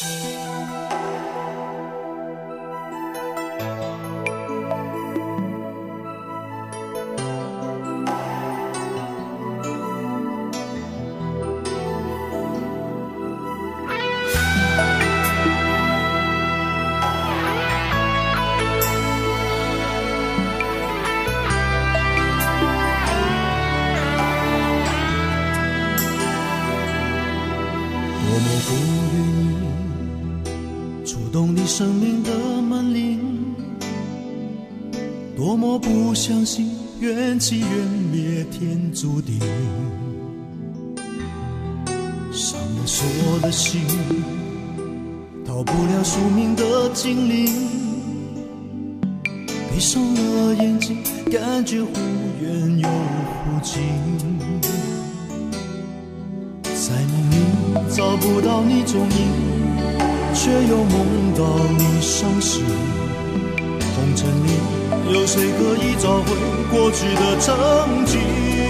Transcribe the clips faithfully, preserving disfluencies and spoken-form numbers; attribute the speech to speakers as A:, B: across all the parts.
A: 多么不愿意触动你生命的门铃，多么不相信缘起缘灭天注定，伤了所的心，逃不了宿命的精灵，闭上了眼睛，感觉忽远又忽近，在梦里找不到你踪影，却又梦到你伤心。红尘里有谁可以找回过去的曾经？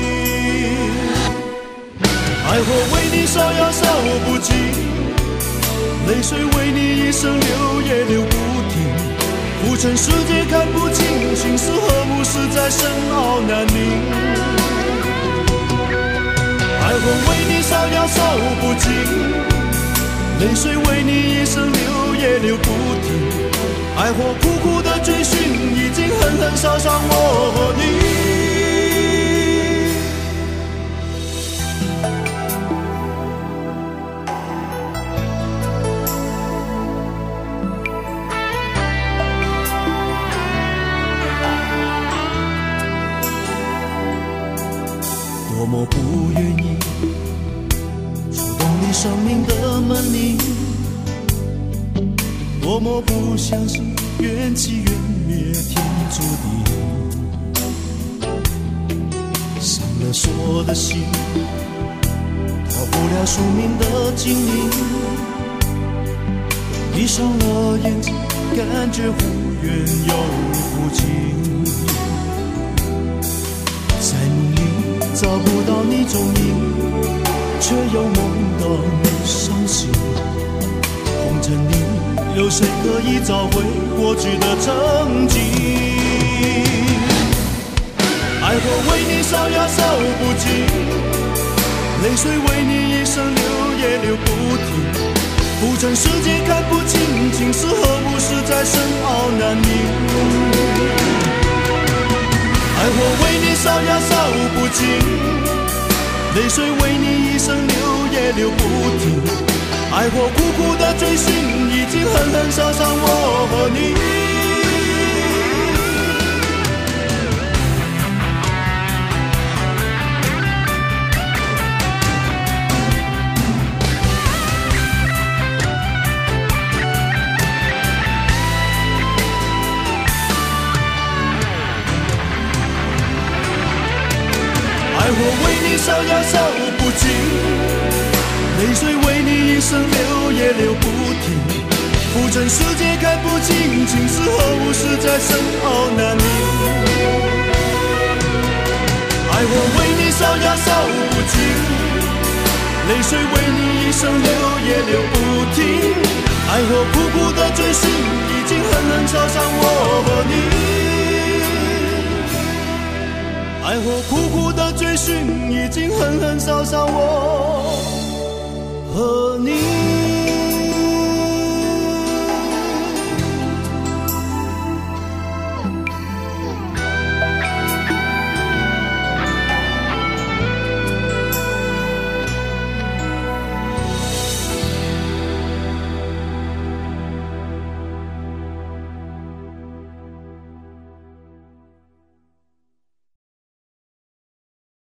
A: 爱火为你烧呀烧不尽，泪水为你一生流也流不停。浮沉世界看不清，情是和睦实在深奥难明。爱火为你烧呀烧不尽，泪水为你一生流也流不停。爱火苦苦的追寻，已经狠狠烧伤我和你。多么不愿意触动你生命的门铃，多么不相信缘起缘灭天注定，伤了所的心，逃不了宿命的精灵，闭上了眼睛，感觉忽远又忽近，在梦里找不到你踪影，却又梦到你伤心。红尘里有谁可以找回过去的曾经？爱火为你烧呀烧不尽，泪水为你一生流也流不停。浮沉世界看不清，情是和睦实在深奥难明。爱火为你烧呀烧不尽，泪水为你一生流也流不停。爱火苦苦的追寻，已经狠狠烧伤我和你。爱火为你烧呀烧不尽，泪水为你一生流也流不停。浮沉世界看不清，情是和睦实在深奥难明。爱火为你烧呀烧不尽，泪水为你一生流也流不停。爱火苦苦的追寻，已经狠狠烧伤我和你。爱火苦苦的追寻，已经狠狠烧伤我和你。